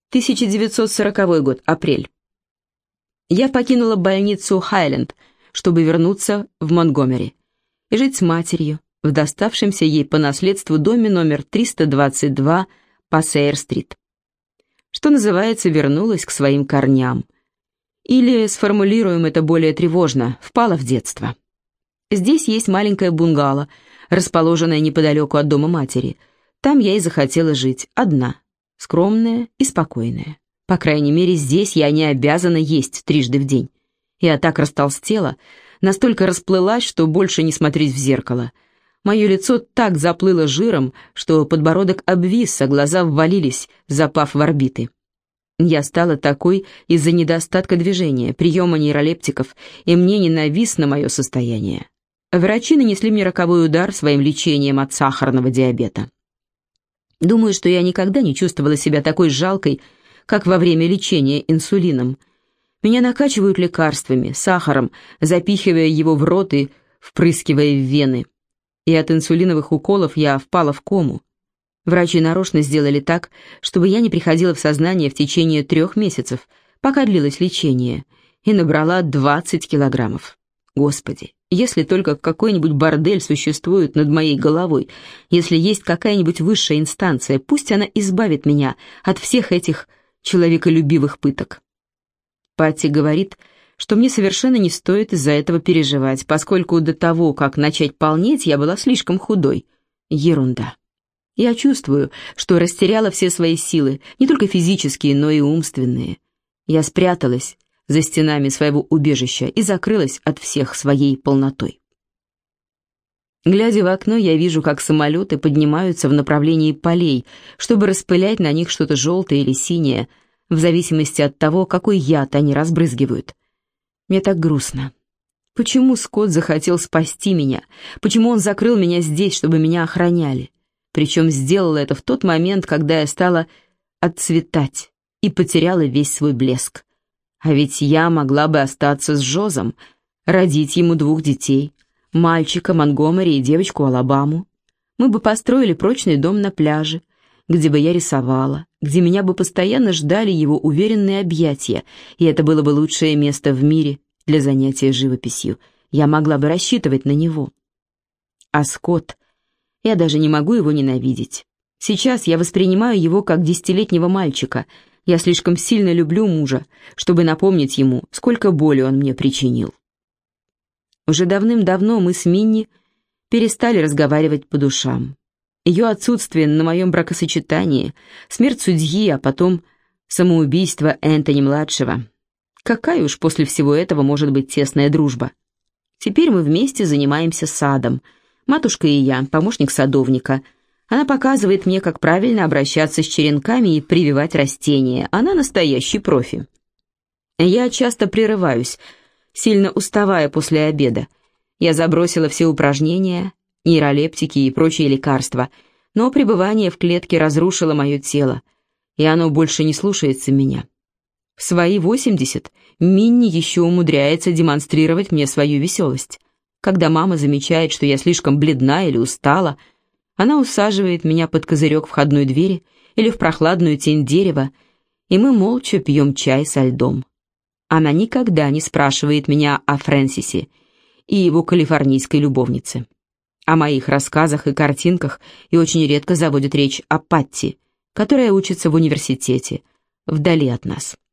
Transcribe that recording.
1940 год, апрель. Я покинула больницу Хайленд, чтобы вернуться в Монтгомери и жить с матерью в доставшемся ей по наследству доме номер 322 по Сейер-стрит. Что называется, вернулась к своим корням. Или, сформулируем это более тревожно, впала в детство. Здесь есть маленькое бунгало, расположенное неподалеку от дома матери. Там я и захотела жить, одна, скромная и спокойная. По крайней мере, здесь я не обязана есть трижды в день. Я так растолстела, настолько расплылась, что больше не смотреть в зеркало. Мое лицо так заплыло жиром, что подбородок обвис, а глаза ввалились, запав в орбиты. Я стала такой из-за недостатка движения, приема нейролептиков, и мне ненавистно мое состояние. Врачи нанесли мне роковой удар своим лечением от сахарного диабета. Думаю, что я никогда не чувствовала себя такой жалкой, как во время лечения инсулином. Меня накачивают лекарствами, сахаром, запихивая его в рот и впрыскивая в вены. И от инсулиновых уколов я впала в кому. Врачи нарочно сделали так, чтобы я не приходила в сознание в течение 3 месяцев, пока длилось лечение, и набрала 20 килограммов. Господи, если только какой-нибудь бордель существует над моей головой, если есть какая-нибудь высшая инстанция, пусть она избавит меня от всех этих человеколюбивых пыток. Патти говорит, что мне совершенно не стоит из-за этого переживать, поскольку до того, как начать полнеть, я была слишком худой. Ерунда. Я чувствую, что растеряла все свои силы, не только физические, но и умственные. Я спряталась за стенами своего убежища и закрылась от всех своей полнотой. Глядя в окно, я вижу, как самолеты поднимаются в направлении полей, чтобы распылять на них что-то желтое или синее, в зависимости от того, какой яд они разбрызгивают. Мне так грустно. Почему Скотт захотел спасти меня? Почему он закрыл меня здесь, чтобы меня охраняли? Причем сделал это в тот момент, когда я стала отцветать и потеряла весь свой блеск. А ведь я могла бы остаться с Джозом, родить ему 2 детей, мальчика Монтгомери и девочку Алабаму. Мы бы построили прочный дом на пляже, где бы я рисовала, где меня бы постоянно ждали его уверенные объятия, и это было бы лучшее место в мире для занятия живописью. Я могла бы рассчитывать на него. А Скотт, я даже не могу его ненавидеть. Сейчас я воспринимаю его как 10-летнего мальчика. Я слишком сильно люблю мужа, чтобы напомнить ему, сколько боли он мне причинил. Уже давным-давно мы с Минни перестали разговаривать по душам. Ее отсутствие на моем бракосочетании, смерть судьи, а потом самоубийство Энтони-младшего. Какая уж после всего этого может быть тесная дружба? Теперь мы вместе занимаемся садом. Матушка и я, помощник садовника. Она показывает мне, как правильно обращаться с черенками и прививать растения. Она настоящий профи. Я часто прерываюсь, сильно уставая после обеда. Я забросила все упражнения, нейролептики и прочие лекарства, но пребывание в клетке разрушило мое тело, и оно больше не слушается меня. В свои 80 Минни еще умудряется демонстрировать мне свою веселость. Когда мама замечает, что я слишком бледна или устала, она усаживает меня под козырек входной двери или в прохладную тень дерева, и мы молча пьем чай со льдом. Она никогда не спрашивает меня о Фрэнсисе и его калифорнийской любовнице, о моих рассказах и картинках, и очень редко заводит речь о Патти, которая учится в университете, вдали от нас.